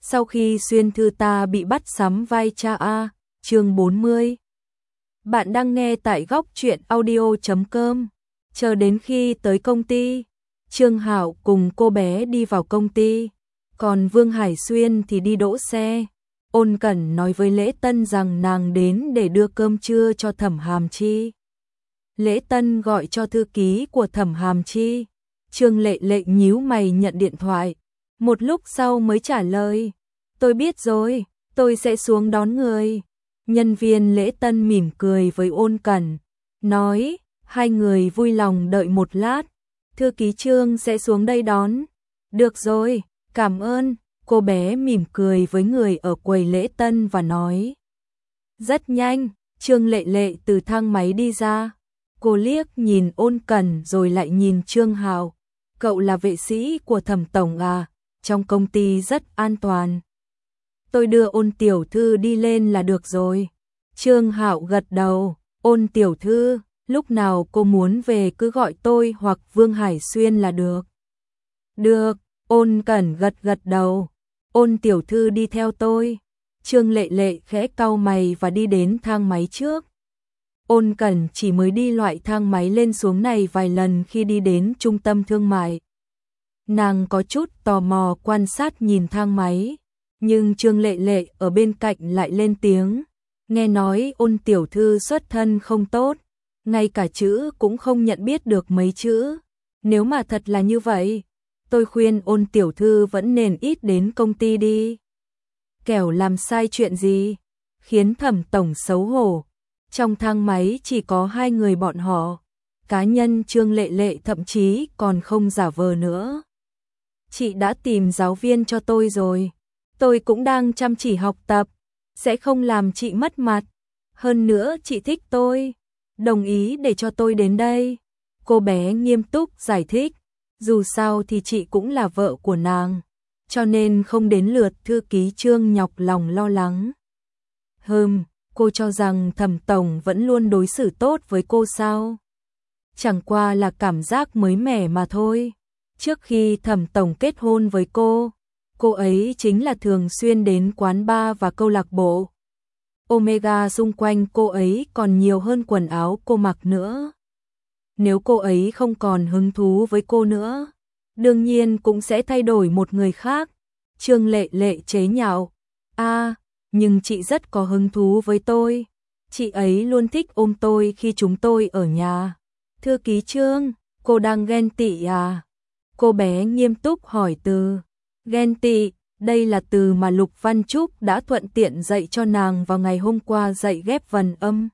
Sau khi xuyên thư ta bị bắt sắm vai cha A, chương 40. Bạn đang nghe tại góc truyện audio.com. Chờ đến khi tới công ty, Trương Hạo cùng cô bé đi vào công ty, còn Vương Hải Xuyên thì đi đỗ xe. Ôn Cẩn nói với Lễ Tân rằng nàng đến để đưa cơm trưa cho Thẩm Hàm Chi. Lễ Tân gọi cho thư ký của Thẩm Hàm Chi. Trương Lệ Lệ nhíu mày nhận điện thoại, một lúc sau mới trả lời. Tôi biết rồi, tôi sẽ xuống đón người. Nhân viên Lễ Tân mỉm cười với Ôn Cẩn, nói, hai người vui lòng đợi một lát, thư ký Trương sẽ xuống đây đón. Được rồi, cảm ơn. Cô bé mỉm cười với người ở quầy Lễ Tân và nói. Rất nhanh, Trương Lệ Lệ từ thang máy đi ra. Cô liếc nhìn Ôn Cẩn rồi lại nhìn Trương Hạo. Cậu là vệ sĩ của Thẩm tổng à, trong công ty rất an toàn. Tôi đưa Ôn tiểu thư đi lên là được rồi. Trương Hạo gật đầu. Ôn tiểu thư, lúc nào cô muốn về cứ gọi tôi hoặc Vương Hải Xuyên là được. Được, Ôn Cẩn gật đầu. Ôn tiểu thư đi theo tôi. Trương Lệ Lệ khẽ cau mày và đi đến thang máy trước. Ôn Cẩn chỉ mới đi loại thang máy lên xuống này vài lần khi đi đến trung tâm thương mại. Nàng có chút tò mò quan sát nhìn thang máy, nhưng Trương Lệ Lệ ở bên cạnh lại lên tiếng. Nghe nói Ôn tiểu thư xuất thân không tốt, ngay cả chữ cũng không nhận biết được mấy chữ. Nếu mà thật là như vậy, tôi khuyên Ôn tiểu thư vẫn nên ít đến công ty đi. Kẻo làm sai chuyện gì, khiến Thẩm tổng xấu hổ. Trong thang máy chỉ có hai người bọn họ. Cá nhân Trương Lệ Lệ thậm chí còn không giả vờ nữa. Chị đã tìm giáo viên cho tôi rồi. Tôi cũng đang chăm chỉ học tập, sẽ không làm chị mất mặt. Hơn nữa chị thích tôi, đồng ý để cho tôi đến đây. Cô bé nghiêm túc giải thích. Dù sao thì chị cũng là vợ của nàng, cho nên không đến lượt thư ký Trương nhọc lòng lo lắng. Cô cho rằng Thẩm tổng vẫn luôn đối xử tốt với cô sao? Chẳng qua là cảm giác mới mẻ mà thôi. Trước khi Thẩm tổng kết hôn với cô ấy chính là thường xuyên đến quán bar và câu lạc bộ. Omega xung quanh cô ấy còn nhiều hơn quần áo cô mặc nữa. Nếu cô ấy không còn hứng thú với cô nữa, đương nhiên cũng sẽ thay đổi một người khác. Trương Lệ Lệ chế nhạo. Nhưng chị rất có hứng thú với tôi. Chị ấy luôn thích ôm tôi khi chúng tôi ở nhà. Thư ký Trương, cô đang ghen tị à? Cô bé nghiêm túc hỏi từ. Ghen tị, đây là từ mà Lục Văn Trúc đã thuận tiện dạy cho nàng vào ngày hôm qua dạy ghép vần âm.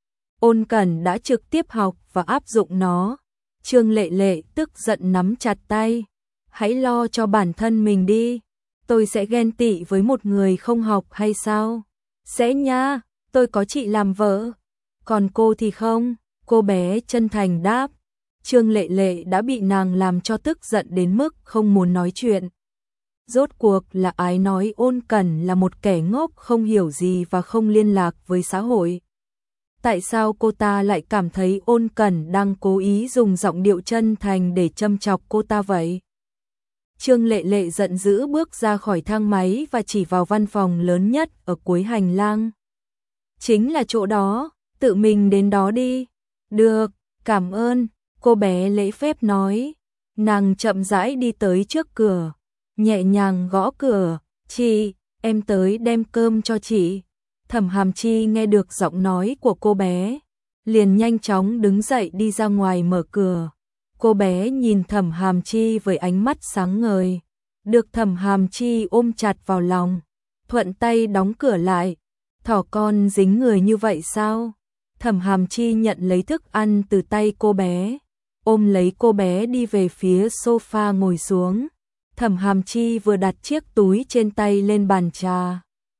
Ôn Cẩn đã trực tiếp học và áp dụng nó. Trương Lệ Lệ tức giận nắm chặt tay. Hãy lo cho bản thân mình đi. Tôi sẽ ghen tị với một người không học hay sao? Sẽ nha, tôi có chị làm vợ. Còn cô thì không, cô bé chân thành đáp. Trương Lệ Lệ đã bị nàng làm cho tức giận đến mức không muốn nói chuyện. Rốt cuộc là ai nói Ôn Cẩn là một kẻ ngốc không hiểu gì và không liên lạc với xã hội? Tại sao cô ta lại cảm thấy Ôn Cẩn đang cố ý dùng giọng điệu chân thành để châm chọc cô ta vậy? Trương Lệ Lệ giận dữ bước ra khỏi thang máy và chỉ vào văn phòng lớn nhất ở cuối hành lang. Chính là chỗ đó, tự mình đến đó đi. Được, cảm ơn, cô bé lễ phép nói. Nàng chậm rãi đi tới trước cửa, nhẹ nhàng gõ cửa. Chị, em tới đem cơm cho chị. Thẩm Hàm Chi nghe được giọng nói của cô bé, liền nhanh chóng đứng dậy đi ra ngoài mở cửa. Cô bé nhìn Thẩm Hàm Chi với ánh mắt sáng ngời, được Thẩm Hàm Chi ôm chặt vào lòng, thuận tay đóng cửa lại. Thỏ con dính người như vậy sao? Thẩm Hàm Chi nhận lấy thức ăn từ tay cô bé, ôm lấy cô bé đi về phía sofa ngồi xuống. Thẩm Hàm Chi vừa đặt chiếc túi trên tay lên bàn trà.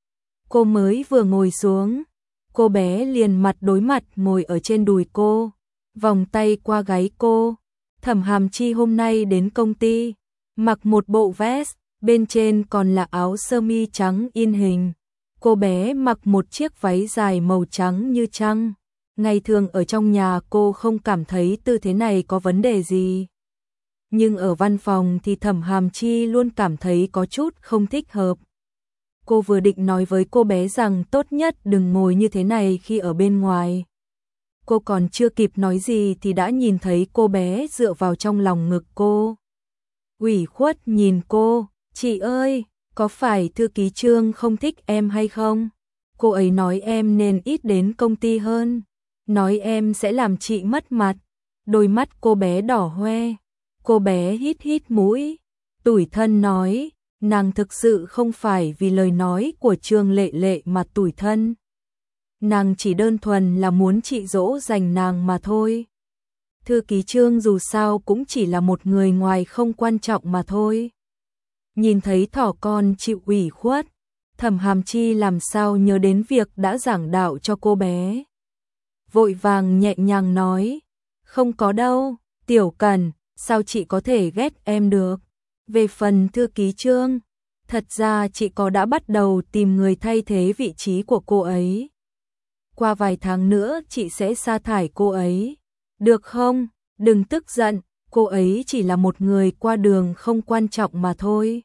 Cô mới vừa ngồi xuống, cô bé liền mặt đối mặt ngồi ở trên đùi cô, vòng tay qua gáy cô. Thẩm Hàm Chi hôm nay đến công ty, mặc một bộ vest, bên trên còn là áo sơ mi trắng in hình. Cô bé mặc một chiếc váy dài màu trắng như trăng. Ngày thường ở trong nhà cô không cảm thấy tư thế này có vấn đề gì. Nhưng ở văn phòng thì Thẩm Hàm Chi luôn cảm thấy có chút không thích hợp. Cô vừa định nói với cô bé rằng tốt nhất đừng ngồi như thế này khi ở bên ngoài. Cô còn chưa kịp nói gì thì đã nhìn thấy cô bé dựa vào trong lòng ngực cô. Ủy khuất nhìn cô, chị ơi, có phải thư ký Trương không thích em hay không? Cô ấy nói em nên ít đến công ty hơn, nói em sẽ làm chị mất mặt. Đôi mắt cô bé đỏ hoe, cô bé hít hít mũi, tủi thân nói, nàng thực sự không phải vì lời nói của Trương Lệ Lệ mà tủi thân. Nàng chỉ đơn thuần là muốn chị dỗ dành nàng mà thôi. Thư ký Trương dù sao cũng chỉ là một người ngoài không quan trọng mà thôi. Nhìn thấy thỏ con chịu ủy khuất, Thẩm Hàm Chi làm sao nhớ đến việc đã giảng đạo cho cô bé. Vội vàng nhẹ nhàng nói, không có đâu, Tiểu Cần, sao chị có thể ghét em được. Về phần thư ký Trương, thật ra chị có đã bắt đầu tìm người thay thế vị trí của cô ấy. Qua vài tháng nữa chị sẽ sa thải cô ấy. Được không? Đừng tức giận, cô ấy chỉ là một người qua đường không quan trọng mà thôi.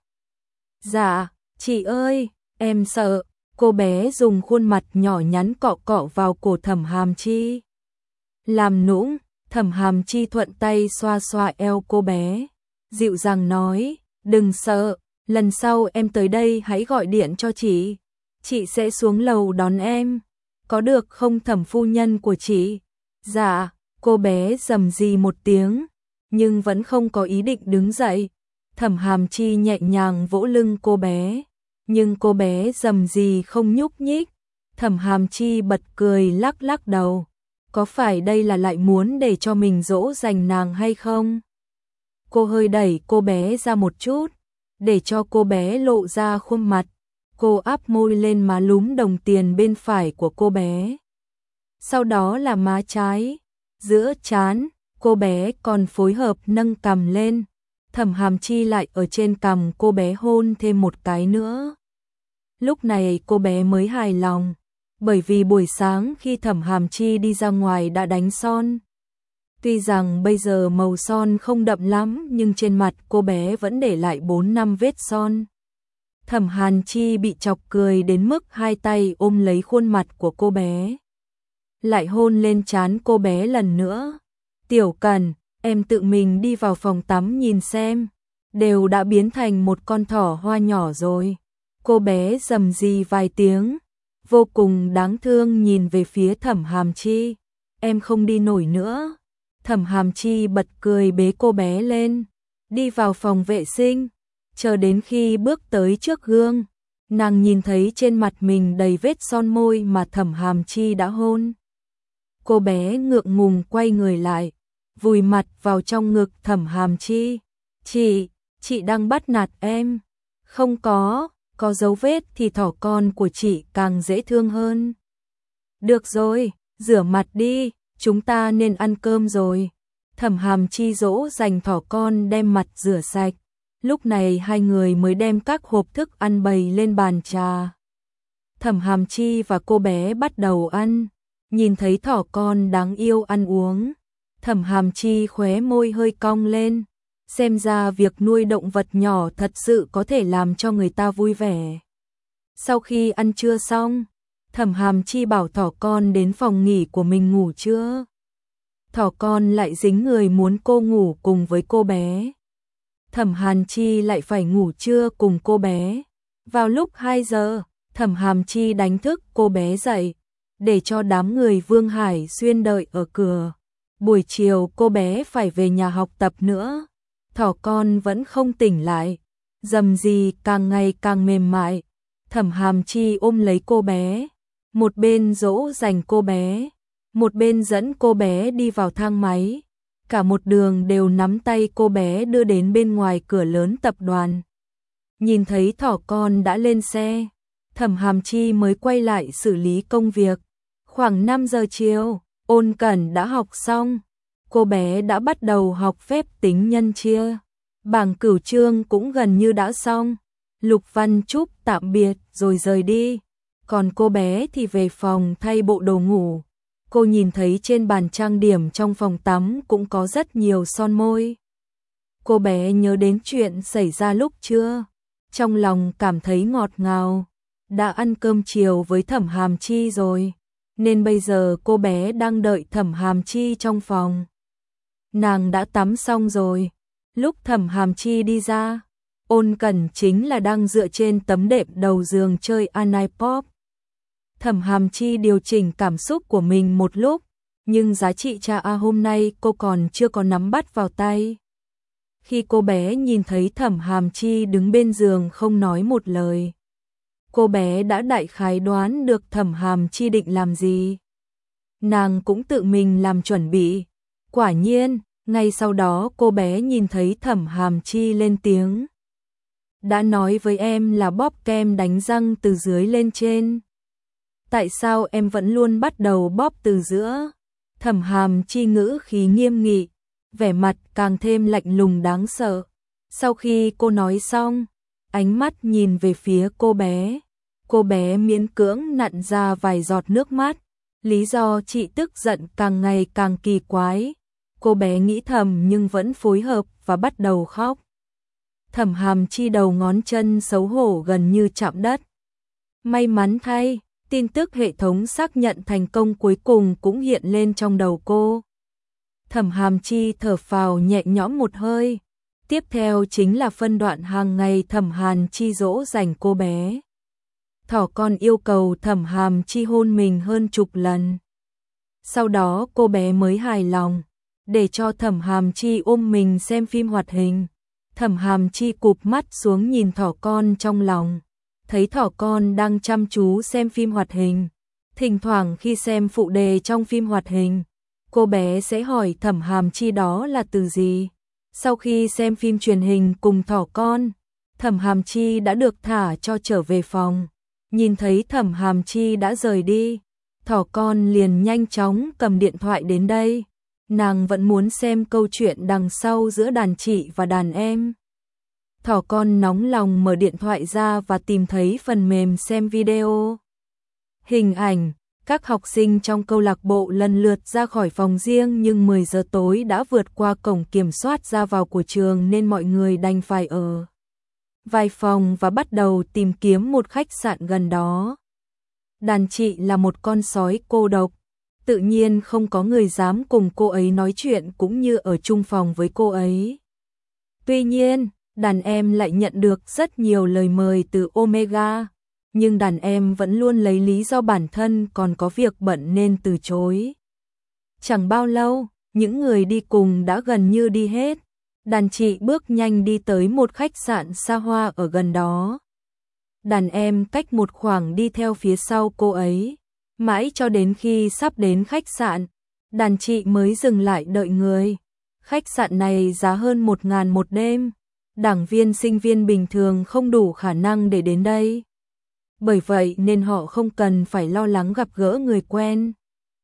Dạ, chị ơi, em sợ. Cô bé dùng khuôn mặt nhỏ nhắn cọ cọ vào cổ Thẩm Hàm Chi. Làm nũng, Thẩm Hàm Chi thuận tay xoa xoa eo cô bé, dịu dàng nói, đừng sợ, lần sau em tới đây hãy gọi điện cho chị sẽ xuống lầu đón em, có được không Thẩm phu nhân của chị? Dạ, cô bé rầm rì một tiếng, nhưng vẫn không có ý định đứng dậy. Thẩm Hàm Chi nhẹ nhàng vỗ lưng cô bé, nhưng cô bé rầm rì không nhúc nhích. Thẩm Hàm Chi bật cười lắc lắc đầu, có phải đây là lại muốn để cho mình dỗ dành nàng hay không? Cô hơi đẩy cô bé ra một chút, để cho cô bé lộ ra khuôn mặt. Cô áp môi lên má lúm đồng tiền bên phải của cô bé. Sau đó là má trái, giữa trán, cô bé còn phối hợp nâng cằm lên. Thẩm Hàm Chi lại ở trên cằm cô bé hôn thêm một cái nữa. Lúc này cô bé mới hài lòng, bởi vì buổi sáng khi Thẩm Hàm Chi đi ra ngoài đã đánh son. Tuy rằng bây giờ màu son không đậm lắm nhưng trên mặt cô bé vẫn để lại 4-5 vết son. Thẩm Hàn Chi bị chọc cười đến mức hai tay ôm lấy khuôn mặt của cô bé. Lại hôn lên trán cô bé lần nữa. Tiểu Cần, em tự mình đi vào phòng tắm nhìn xem. Đều đã biến thành một con thỏ hoa nhỏ rồi. Cô bé rầm rì vài tiếng, vô cùng đáng thương nhìn về phía Thẩm Hàm Chi. Em không đi nổi nữa. Thẩm Hàm Chi bật cười bế cô bé lên, đi vào phòng vệ sinh. Chờ đến khi bước tới trước gương, nàng nhìn thấy trên mặt mình đầy vết son môi mà Thẩm Hàm Chi đã hôn. Cô bé ngượng ngùng quay người lại, vùi mặt vào trong ngực Thẩm Hàm Chi. Chị đang bắt nạt em. Không có dấu vết thì thỏ con của chị càng dễ thương hơn. Được rồi, rửa mặt đi, chúng ta nên ăn cơm rồi. Thẩm Hàm Chi dỗ dành thỏ con đem mặt rửa sạch. Lúc này hai người mới đem các hộp thức ăn bày lên bàn trà. Thẩm Hàm Chi và cô bé bắt đầu ăn, nhìn thấy thỏ con đáng yêu ăn uống. Thẩm Hàm Chi khóe môi hơi cong lên, xem ra việc nuôi động vật nhỏ thật sự có thể làm cho người ta vui vẻ. Sau khi ăn trưa xong, Thẩm Hàm Chi bảo thỏ con đến phòng nghỉ của mình ngủ trưa. Thỏ con lại dính người muốn cô ngủ cùng với cô bé. Thẩm Hàn Chi lại phải ngủ trưa cùng cô bé. Vào lúc 2 giờ, Thẩm Hàm Chi đánh thức cô bé dậy, để cho đám người Vương Hải Xuyên đợi ở cửa. Buổi chiều cô bé phải về nhà học tập nữa. Thỏ con vẫn không tỉnh lại, rầm rì càng ngày càng mềm mại. Thẩm Hàm Chi ôm lấy cô bé, một bên dỗ dành cô bé, một bên dẫn cô bé đi vào thang máy. Cả một đường đều nắm tay cô bé đưa đến bên ngoài cửa lớn tập đoàn. Nhìn thấy thỏ con đã lên xe, Thẩm Hàm Chi mới quay lại xử lý công việc. Khoảng 5 giờ chiều, Ôn Cẩn đã học xong. Cô bé đã bắt đầu học phép tính nhân chia. Bảng cửu chương cũng gần như đã xong. Lục Văn Trúc tạm biệt rồi rời đi. Còn cô bé thì về phòng thay bộ đồ ngủ. Cô nhìn thấy trên bàn trang điểm trong phòng tắm cũng có rất nhiều son môi. Cô bé nhớ đến chuyện xảy ra lúc trưa, trong lòng cảm thấy ngọt ngào. đã ăn cơm chiều với Thẩm Hàm Chi rồi, nên bây giờ cô bé đang đợi Thẩm Hàm Chi trong phòng. Nàng đã tắm xong rồi. Lúc Thẩm Hàm Chi đi ra, Ôn Cẩn chính là đang dựa trên tấm đệm đầu giường chơi iPod. Thẩm Hàm Chi điều chỉnh cảm xúc của mình một lúc, nhưng giá trị cha hôm nay cô còn chưa có nắm bắt vào tay. Khi cô bé nhìn thấy Thẩm Hàm Chi đứng bên giường không nói một lời, cô bé đã đại khái đoán được Thẩm Hàm Chi định làm gì. Nàng cũng tự mình làm chuẩn bị. Quả nhiên, ngay sau đó cô bé nhìn thấy Thẩm Hàm Chi lên tiếng. Đã nói với em là bóp kem đánh răng từ dưới lên trên. Tại sao em vẫn luôn bắt đầu bóp từ giữa? Thẩm Hàm Chi ngữ khí nghiêm nghị, vẻ mặt càng thêm lạnh lùng đáng sợ. Sau khi cô nói xong, ánh mắt nhìn về phía cô bé miễn cưỡng nặn ra vài giọt nước mắt. Lý do chị tức giận càng ngày càng kỳ quái. Cô bé nghĩ thầm nhưng vẫn phối hợp và bắt đầu khóc. Thẩm Hàm Chi đầu ngón chân xấu hổ gần như chạm đất. May mắn thay, tin tức hệ thống xác nhận thành công cuối cùng cũng hiện lên trong đầu cô. Thẩm Hàm Chi thở phào nhẹ nhõm một hơi. Tiếp theo chính là phân đoạn hàng ngày Thẩm Hàm Chi dỗ dành cô bé. Thỏ con yêu cầu Thẩm Hàm Chi hôn mình hơn chục lần. Sau đó cô bé mới hài lòng, để cho Thẩm Hàm Chi ôm mình xem phim hoạt hình. Thẩm Hàm Chi cụp mắt xuống nhìn thỏ con trong lòng, thấy thỏ con đang chăm chú xem phim hoạt hình. Thỉnh thoảng khi xem phụ đề trong phim hoạt hình, cô bé sẽ hỏi Thẩm Hàm Chi đó là từ gì. Sau khi xem phim truyền hình cùng thỏ con, Thẩm Hàm Chi đã được thả cho trở về phòng. Nhìn thấy Thẩm Hàm Chi đã rời đi, thỏ con liền nhanh chóng cầm điện thoại đến đây. Nàng vẫn muốn xem câu chuyện đằng sau giữa đàn chị và đàn em. Thỏ con nóng lòng mở điện thoại ra và tìm thấy phần mềm xem video. Hình ảnh, các học sinh trong câu lạc bộ lần lượt ra khỏi phòng riêng nhưng 10 giờ tối đã vượt qua cổng kiểm soát ra vào của trường nên mọi người đành phải ở vài phòng và bắt đầu tìm kiếm một khách sạn gần đó. Đàn chị là một con sói cô độc, tự nhiên không có người dám cùng cô ấy nói chuyện cũng như ở chung phòng với cô ấy. Tuy nhiên, đàn em lại nhận được rất nhiều lời mời từ Omega, nhưng đàn em vẫn luôn lấy lý do bản thân còn có việc bận nên từ chối. Chẳng bao lâu, những người đi cùng đã gần như đi hết. Đàn chị bước nhanh đi tới một khách sạn xa hoa ở gần đó. Đàn em cách một khoảng đi theo phía sau cô ấy. Mãi cho đến khi sắp đến khách sạn, đàn chị mới dừng lại đợi người. Khách sạn này giá hơn 1.000 một đêm. Đảng viên sinh viên bình thường không đủ khả năng để đến đây. Bởi vậy nên họ không cần phải lo lắng gặp gỡ người quen.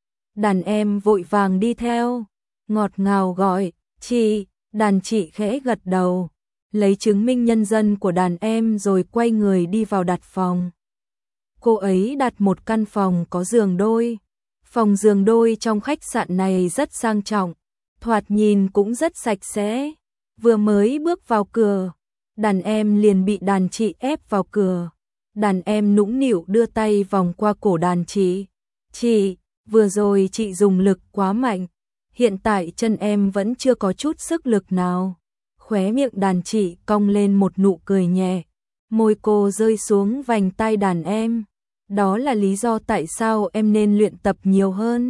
Đàn em vội vàng đi theo, ngọt ngào gọi, chị. Đàn chị khẽ gật đầu, lấy chứng minh nhân dân của đàn em rồi quay người đi vào đặt phòng. Cô ấy đặt một căn phòng có giường đôi. Phòng giường đôi trong khách sạn này rất sang trọng, thoạt nhìn cũng rất sạch sẽ. Vừa mới bước vào cửa, đàn em liền bị đàn chị ép vào cửa. Đàn em nũng nịu đưa tay vòng qua cổ đàn chị. Chị, vừa rồi chị dùng lực quá mạnh. Hiện tại chân em vẫn chưa có chút sức lực nào. Khóe miệng đàn chị cong lên một nụ cười nhẹ. Môi cô rơi xuống vành tay đàn em. Đó là lý do tại sao em nên luyện tập nhiều hơn.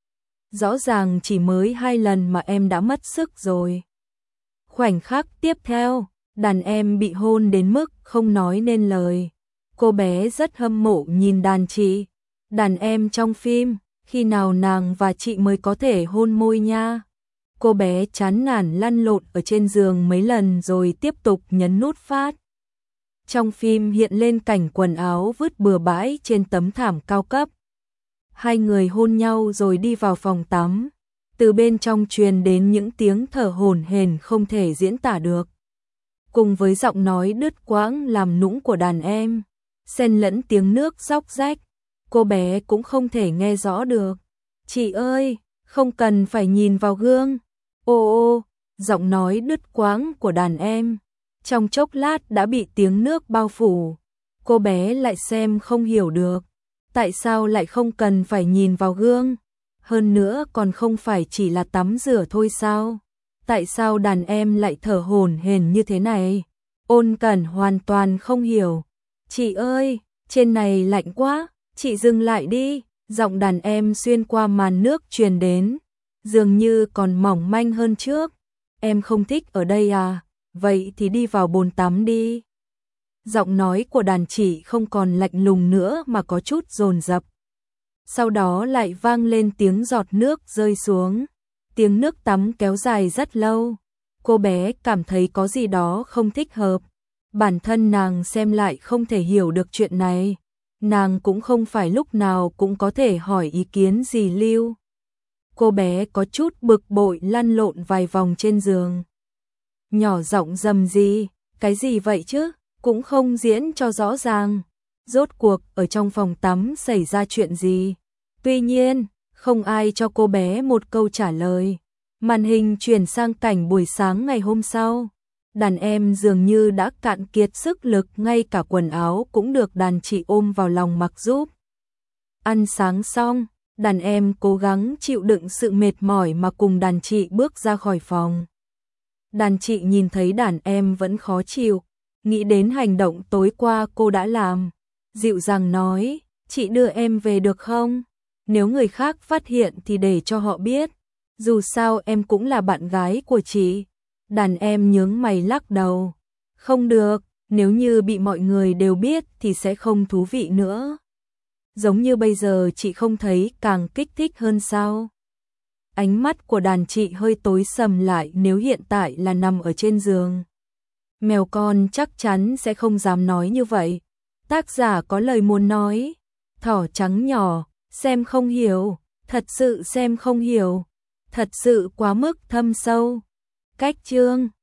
Rõ ràng chỉ mới 2 lần mà em đã mất sức rồi. Khoảnh khắc tiếp theo, đàn em bị hôn đến mức không nói nên lời. Cô bé rất hâm mộ nhìn đàn chị. Đàn em trong phim, khi nào nàng và chị mới có thể hôn môi nha. Cô bé chán nản lăn lộn ở trên giường mấy lần rồi tiếp tục nhấn nút phát. Trong phim hiện lên cảnh quần áo vứt bừa bãi trên tấm thảm cao cấp. Hai người hôn nhau rồi đi vào phòng tắm. Từ bên trong truyền đến những tiếng thở hổn hển không thể diễn tả được. Cùng với giọng nói đứt quãng làm nũng của đàn em, xen lẫn tiếng nước róc rách, cô bé cũng không thể nghe rõ được. Chị ơi, không cần phải nhìn vào gương. Ô ô, giọng nói đứt quãng của đàn em, trong chốc lát đã bị tiếng nước bao phủ. Cô bé lại xem không hiểu được. Tại sao lại không cần phải nhìn vào gương? Hơn nữa còn không phải chỉ là tắm rửa thôi sao? Tại sao đàn em lại thở hổn hển như thế này? Ôn Cẩn hoàn toàn không hiểu. Chị ơi, trên này lạnh quá, chị dừng lại đi. Giọng đàn em xuyên qua màn nước truyền đến, dường như còn mỏng manh hơn trước. Em không thích ở đây à? Vậy thì đi vào bồn tắm đi. Giọng nói của đàn chị không còn lạnh lùng nữa mà có chút dồn dập. Sau đó lại vang lên tiếng giọt nước rơi xuống. Tiếng nước tắm kéo dài rất lâu. Cô bé cảm thấy có gì đó không thích hợp. Bản thân nàng xem lại không thể hiểu được chuyện này. Nàng cũng không phải lúc nào cũng có thể hỏi ý kiến dì Lưu. Cô bé có chút bực bội lăn lộn vài vòng trên giường. Nhỏ giọng rầm gì, cái gì vậy chứ, cũng không diễn cho rõ ràng. Rốt cuộc ở trong phòng tắm xảy ra chuyện gì? Tuy nhiên, không ai cho cô bé một câu trả lời. Màn hình chuyển sang cảnh buổi sáng ngày hôm sau. Đàn em dường như đã cạn kiệt sức lực, ngay cả quần áo cũng được đàn chị ôm vào lòng mặc giúp. Ăn sáng xong, đàn em cố gắng chịu đựng sự mệt mỏi mà cùng đàn chị bước ra khỏi phòng. Đàn chị nhìn thấy đàn em vẫn khó chịu, nghĩ đến hành động tối qua cô đã làm. Dịu dàng nói, chị đưa em về được không? Nếu người khác phát hiện thì để cho họ biết. Dù sao em cũng là bạn gái của chị. Đàn em nhướng mày lắc đầu. Không được, nếu như bị mọi người đều biết thì sẽ không thú vị nữa. Giống như bây giờ chị không thấy càng kích thích hơn sao? Ánh mắt của đàn chị hơi tối sầm lại nếu hiện tại là nằm ở trên giường. Mèo con chắc chắn sẽ không dám nói như vậy. Tác giả có lời muốn nói. Thỏ trắng nhỏ, xem không hiểu, thật sự xem không hiểu. Thật sự quá mức thâm sâu. Cách chương